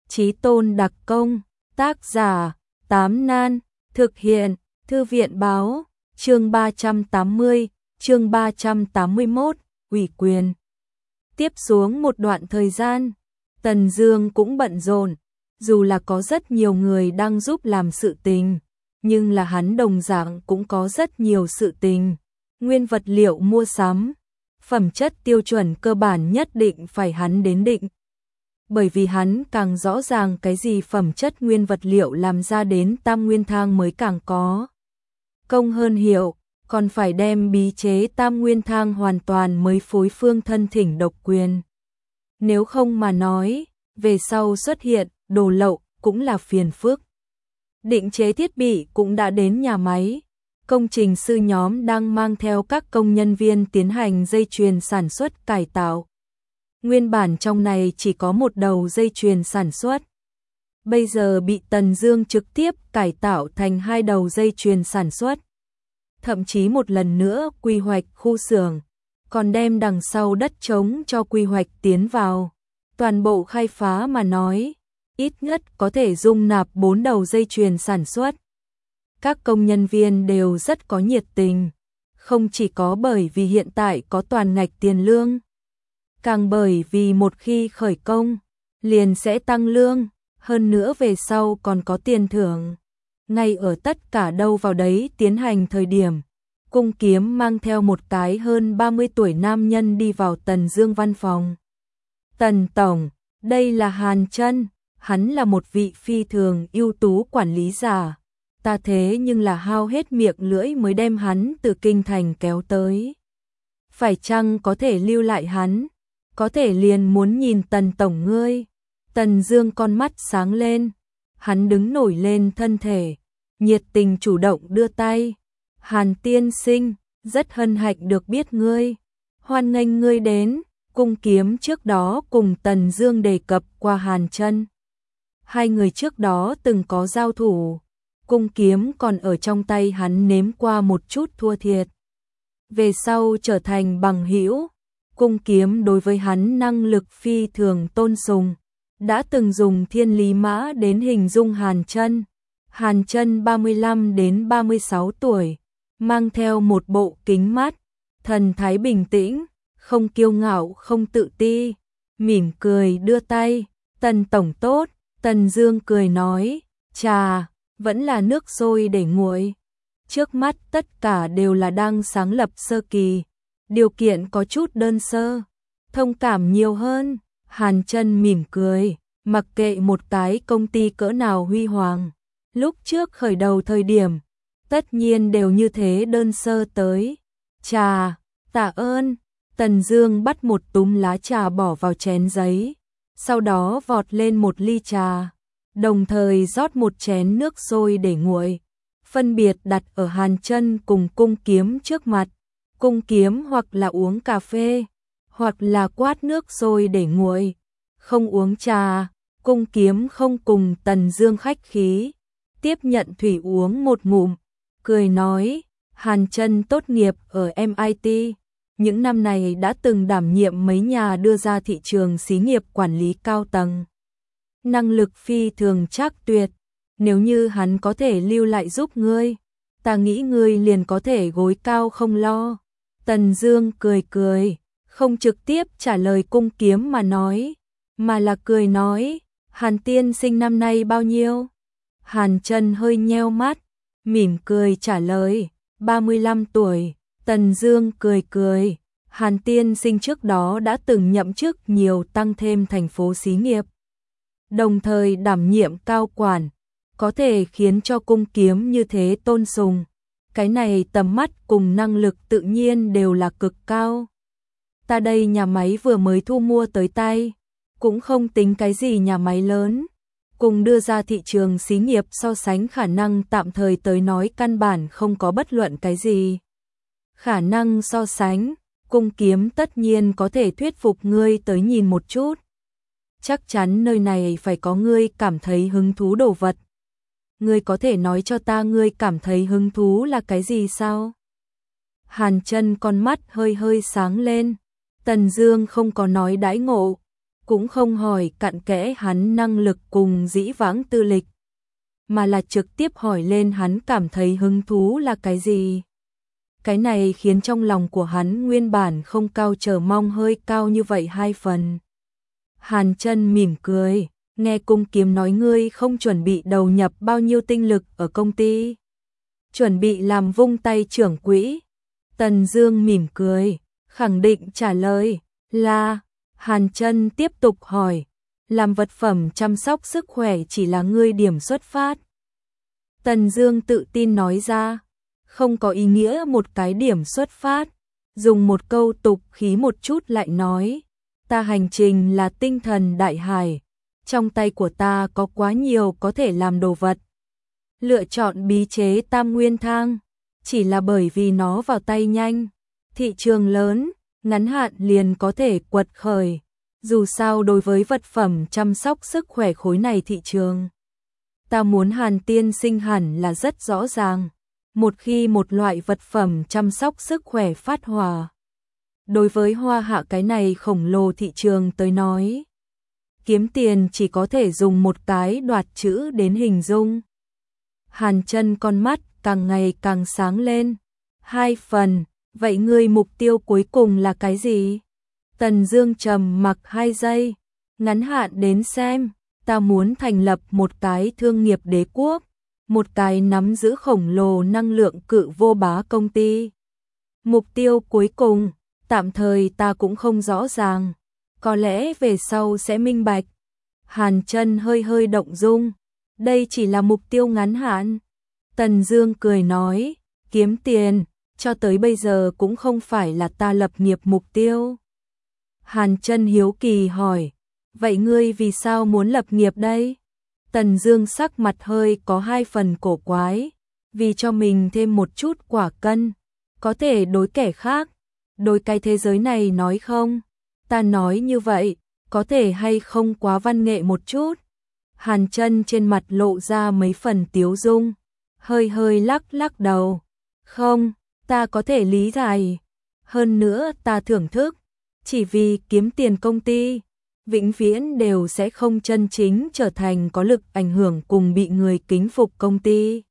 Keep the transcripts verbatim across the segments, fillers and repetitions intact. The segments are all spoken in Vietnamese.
Chí Tôn đặc công, tác giả, Tám Nan, thực hiện, Thư viện báo, chương ba trăm tám mươi, chương ba trăm tám mươi mốt, ủy quyền. Tiếp xuống một đoạn thời gian, Tần Dương cũng bận rộn, dù là có rất nhiều người đang giúp làm sự tình, nhưng là hắn đồng dạng cũng có rất nhiều sự tình, nguyên vật liệu mua sắm, phẩm chất tiêu chuẩn cơ bản nhất định phải hắn đến định. Bởi vì hắn càng rõ ràng cái gì phẩm chất nguyên vật liệu làm ra đến tam nguyên thang mới càng có công hơn hiệu, còn phải đem bí chế tam nguyên thang hoàn toàn mới phối phương thân thỉnh độc quyền. Nếu không mà nói, về sau xuất hiện đồ lậu cũng là phiền phức. Định chế thiết bị cũng đã đến nhà máy, công trình sư nhóm đang mang theo các công nhân viên tiến hành dây chuyền sản xuất cải tạo. Nguyên bản trong này chỉ có một đầu dây chuyền sản xuất, bây giờ bị Tần Dương trực tiếp cải tạo thành hai đầu dây chuyền sản xuất. Thậm chí một lần nữa quy hoạch khu xưởng, còn đem đằng sau đất trống cho quy hoạch tiến vào. Toàn bộ khai phá mà nói, ít nhất có thể dung nạp bốn đầu dây chuyền sản xuất. Các công nhân viên đều rất có nhiệt tình, không chỉ có bởi vì hiện tại có toàn ngạch tiền lương, càng bởi vì một khi khởi công, liền sẽ tăng lương, hơn nữa về sau còn có tiền thưởng. Ngay ở tất cả đâu vào đấy tiến hành thời điểm, Cung Kiếm mang theo một cái hơn ba mươi tuổi nam nhân đi vào Tần Dương văn phòng. Tần Tổng, đây là Hàn Chân, hắn là một vị phi thường ưu tú quản lý giả. Ta thế nhưng là hao hết miệng lưỡi mới đem hắn từ kinh thành kéo tới. Phải chăng có thể lưu lại hắn? Có thể liền muốn nhìn Tần Tổng ngươi. Tần Dương con mắt sáng lên, hắn đứng nổi lên thân thể, nhiệt tình chủ động đưa tay. Hàn tiên sinh, rất hân hạnh được biết ngươi, hoan nghênh ngươi đến. Cung Kiếm trước đó cùng Tần Dương đề cập qua Hàn Chân. Hai người trước đó từng có giao thủ, Cung Kiếm còn ở trong tay hắn nếm qua một chút thua thiệt. Về sau trở thành bằng hữu, Cung Kiếm đối với hắn năng lực phi thường tôn sùng, đã từng dùng thiên lý mã đến hình dung Hàn Chân. Hàn Chân ba mươi lăm đến ba mươi sáu tuổi, mang theo một bộ kính mắt, thần thái bình tĩnh, không kiêu ngạo không tự ti, mỉm cười đưa tay. Tần Tổng tốt. Tần Dương cười nói, trà, vẫn là nước sôi để nguội. Trước mắt tất cả đều là đang sáng lập sơ kỳ, điều kiện có chút đơn sơ, thông cảm nhiều hơn. Hàn Chân mỉm cười, mặc kệ một cái công ty cỡ nào huy hoàng, lúc trước khởi đầu thời điểm, tất nhiên đều như thế đơn sơ tới. Trà, tạ ơn. Tần Dương bắt một túm lá trà bỏ vào chén giấy, sau đó vọt lên một ly trà, đồng thời rót một chén nước sôi để nguội, phân biệt đặt ở Hàn Chân cùng Cung Kiếm trước mặt. Cung Kiếm hoặc là uống cà phê, hoặc là quát nước sôi để nguội, không uống trà. Cung Kiếm không cùng Tần Dương khách khí, tiếp nhận thủy uống một ngụm, cười nói, Hàn Chân tốt nghiệp ở em i tê, những năm này đã từng đảm nhiệm mấy nhà đưa ra thị trường xí nghiệp quản lý cao tầng. Năng lực phi thường trác tuyệt, nếu như hắn có thể lưu lại giúp ngươi, ta nghĩ ngươi liền có thể gối cao không lo. Tần Dương cười cười, không trực tiếp trả lời Cung Kiếm mà nói, mà là cười nói, Hàn tiên sinh năm nay bao nhiêu? Hàn Chân hơi nheo mắt, mỉm cười trả lời, ba mươi lăm tuổi. Tần Dương cười cười, Hàn tiên sinh trước đó đã từng nhậm chức nhiều tăng thêm thành phố xí nghiệp, đồng thời đảm nhiệm cao quản, có thể khiến cho Cung Kiếm như thế tôn sùng. Cái này tầm mắt cùng năng lực tự nhiên đều là cực cao. Ta đây nhà máy vừa mới thu mua tới tay, cũng không tính cái gì nhà máy lớn, cùng đưa ra thị trường xí nghiệp so sánh khả năng tạm thời tới nói căn bản không có bất luận cái gì khả năng so sánh. Cung Kiếm tất nhiên có thể thuyết phục ngươi tới nhìn một chút. Chắc chắn nơi này phải có ngươi cảm thấy hứng thú đồ vật. Ngươi có thể nói cho ta ngươi cảm thấy hứng thú là cái gì sao? Hàn Chân con mắt hơi hơi sáng lên. Tần Dương không có nói đãi ngộ. cũng không hỏi cặn kẽ hắn năng lực cùng dĩ vãng tư lịch, mà là trực tiếp hỏi lên hắn cảm thấy hứng thú là cái gì. Cái này khiến trong lòng của hắn nguyên bản không cao chờ mong hơi cao như vậy hai phần. Hàn Chân mỉm cười, nghe Cung Kiếm nói ngươi không chuẩn bị đầu nhập bao nhiêu tinh lực ở công ty. Chuẩn bị làm vung tay trưởng quỹ. Tần Dương mỉm cười, khẳng định trả lời là. Hàn Chân tiếp tục hỏi, làm vật phẩm chăm sóc sức khỏe chỉ là ngươi điểm xuất phát. Tần Dương tự tin nói ra, không có ý nghĩa một cái điểm xuất phát, dùng một câu tục khí một chút lại nói, ta hành trình là tinh thần đại hải, trong tay của ta có quá nhiều có thể làm đồ vật. Lựa chọn bí chế tam nguyên thang, chỉ là bởi vì nó vào tay nhanh, thị trường lớn, ngắn hạn liền có thể quật khởi. Dù sao đối với vật phẩm chăm sóc sức khỏe khối này thị trường, ta muốn Hàn tiên sinh hẳn là rất rõ ràng. Một khi một loại vật phẩm chăm sóc sức khỏe phát hỏa, đối với Hoa Hạ cái này khổng lồ thị trường tới nói, kiếm tiền chỉ có thể dùng một cái đoạt chữ đến hình dung. Hàn Chân con mắt càng ngày càng sáng lên. Hai phần, vậy ngươi mục tiêu cuối cùng là cái gì? Tần Dương trầm mặc hai giây, ngắn hạn đến xem, ta muốn thành lập một cái thương nghiệp đế quốc, một cái nắm giữ khổng lồ năng lượng cự vô bá công ty. Mục tiêu cuối cùng, tạm thời ta cũng không rõ ràng, có lẽ về sau sẽ minh bạch. Hàn Chân hơi hơi động dung, đây chỉ là mục tiêu ngắn hạn. Tần Dương cười nói, kiếm tiền, cho tới bây giờ cũng không phải là ta lập nghiệp mục tiêu. Hàn Chân hiếu kỳ hỏi, vậy ngươi vì sao muốn lập nghiệp đây? Tần Dương sắc mặt hơi có hai phần cổ quái, vì cho mình thêm một chút quả cân, có thể đối kẻ khác, đối cái thế giới này nói không? Ta nói như vậy, có thể hay không quá văn nghệ một chút? Hàn Chân trên mặt lộ ra mấy phần tiếu dung, hơi hơi lắc lắc đầu. Không, ta có thể lý giải. Hơn nữa ta thưởng thức, chỉ vì kiếm tiền công ty, vĩnh viễn đều sẽ không chân chính trở thành có lực ảnh hưởng cùng bị người kính phục công ty.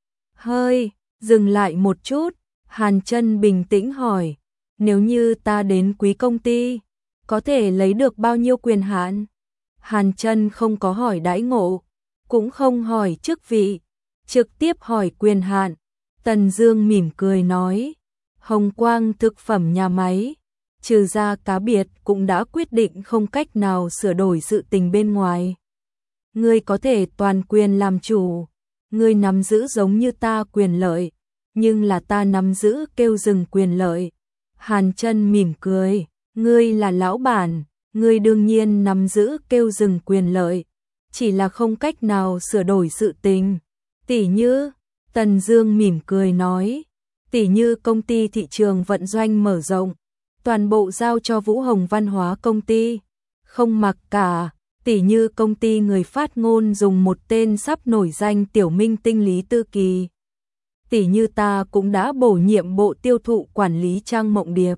Hơi, dừng lại một chút, Hàn Chân bình tĩnh hỏi, nếu như ta đến quý công ty, có thể lấy được bao nhiêu quyền hạn? Hàn Chân không có hỏi đãi ngộ, cũng không hỏi chức vị, trực tiếp hỏi quyền hạn. Tần Dương mỉm cười nói, Hồng Quang thực phẩm nhà máy, trừ ra cá biệt cũng đã quyết định không cách nào sửa đổi sự tình bên ngoài. Ngươi có thể toàn quyền làm chủ, ngươi nắm giữ giống như ta quyền lợi, nhưng là ta nắm giữ kêu dừng quyền lợi. Hàn Chân mỉm cười, ngươi là lão bản, ngươi đương nhiên nắm giữ kêu dừng quyền lợi, chỉ là không cách nào sửa đổi sự tình. Tỷ như, Tần Dương mỉm cười nói, tỷ như công ty thị trường vận doanh mở rộng, toàn bộ giao cho Vũ Hồng Văn hóa công ty, không mặc cả, tỷ như công ty người phát ngôn dùng một tên sắp nổi danh tiểu minh tinh Lý Tư Kỳ. Tỷ như ta cũng đã bổ nhiệm bộ tiêu thụ quản lý Trang Mộng Điệp.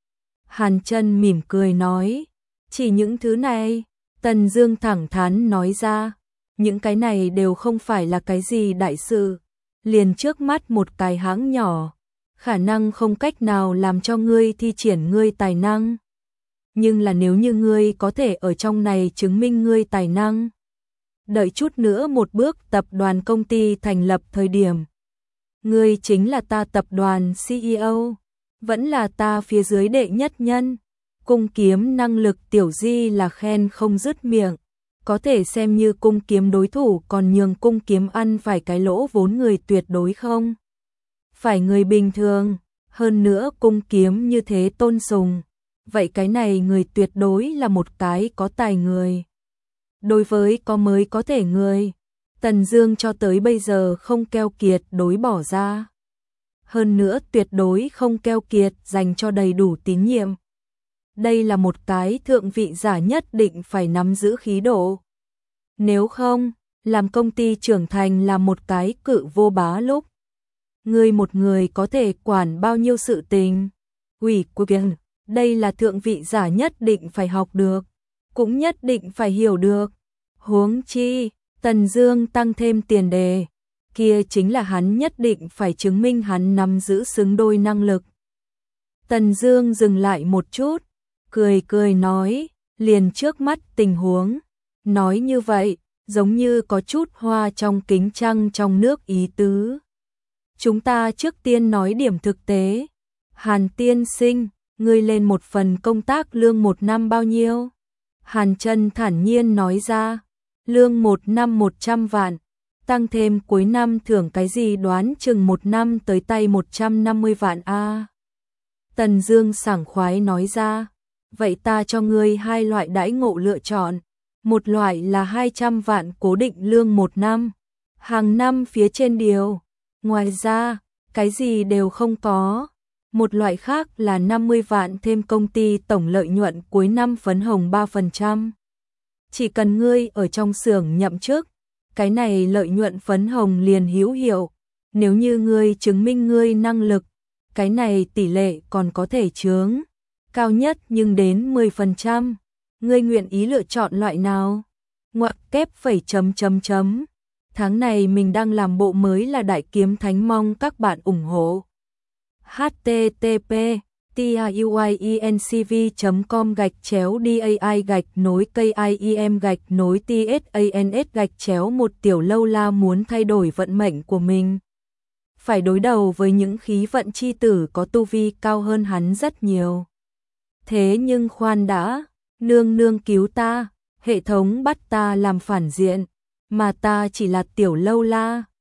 Hàn Chân mỉm cười nói, chỉ những thứ này? Tần Dương thẳng thắn nói ra, những cái này đều không phải là cái gì đại sự, liền trước mắt một cái hãng nhỏ, khả năng không cách nào làm cho ngươi thi triển ngươi tài năng. Nhưng là nếu như ngươi có thể ở trong này chứng minh ngươi tài năng, đợi chút nữa một bước tập đoàn công ty thành lập thời điểm, ngươi chính là ta tập đoàn xê e ô, vẫn là ta phía dưới đệ nhất nhân. Cung Kiếm năng lực tiểu di là khen không dứt miệng, có thể xem như Cung Kiếm đối thủ còn nhường Cung Kiếm ăn phải cái lỗ vốn người tuyệt đối không phải người bình thường. Hơn nữa Cung Kiếm như thế tôn sùng, vậy cái này người tuyệt đối là một cái có tài người. Đối với có mới có thể người, Tần Dương cho tới bây giờ không keo kiệt đối bỏ ra. Hơn nữa tuyệt đối không keo kiệt dành cho đầy đủ tín nhiệm. Đây là một cái thượng vị giả nhất định phải nắm giữ khí độ. Nếu không, làm công ty trưởng thành là một cái cự vô bá lúc. Ngươi một người có thể quản bao nhiêu sự tình. Ủy quyền, đây là thượng vị giả nhất định phải học được. cũng nhất định phải hiểu được. Huống chi, Tần Dương tăng thêm tiền đề, kia chính là hắn nhất định phải chứng minh hắn nắm giữ xứng đôi năng lực. Tần Dương dừng lại một chút, cười cười nói, liền trước mắt tình huống, nói như vậy, giống như có chút hoa trong kính trăng trong nước ý tứ. Chúng ta trước tiên nói điểm thực tế. Hàn tiên sinh, ngươi lên một phần công tác lương một năm bao nhiêu? Hàn Chân thản nhiên nói ra, lương một năm một trăm vạn, tăng thêm cuối năm thưởng cái gì đoán chừng một năm tới tay một trăm năm mươi vạn a. À. Tần Dương sảng khoái nói ra, vậy ta cho ngươi hai loại đãi ngộ lựa chọn, một loại là hai trăm vạn cố định lương một năm, hàng năm phía trên điều, ngoài ra, cái gì đều không có. Một loại khác là năm mươi vạn thêm công ty tổng lợi nhuận cuối năm phấn hồng ba phần trăm. Chỉ cần ngươi ở trong xưởng nhậm chức, cái này lợi nhuận phấn hồng liền hữu hiệu. Nếu như ngươi chứng minh ngươi năng lực, cái này tỷ lệ còn có thể chướng, cao nhất nhưng đến mười phần trăm. Ngươi nguyện ý lựa chọn loại nào? Ngoặc kép phẩy chấm chấm chấm. Tháng này mình đang làm bộ mới là Đại Kiếm Thánh, mong các bạn ủng hộ. h t t p tiuyencv chấm com gạch chéo dai gạch nối kim gạch nối tsans gạch chéo một Tiểu Lâu La muốn thay đổi vận mệnh của mình. Phải đối đầu với những khí vận chi tử có tu vi cao hơn hắn rất nhiều. Thế nhưng khoan đã, nương nương cứu ta, hệ thống bắt ta làm phản diện, mà ta chỉ là Tiểu Lâu La.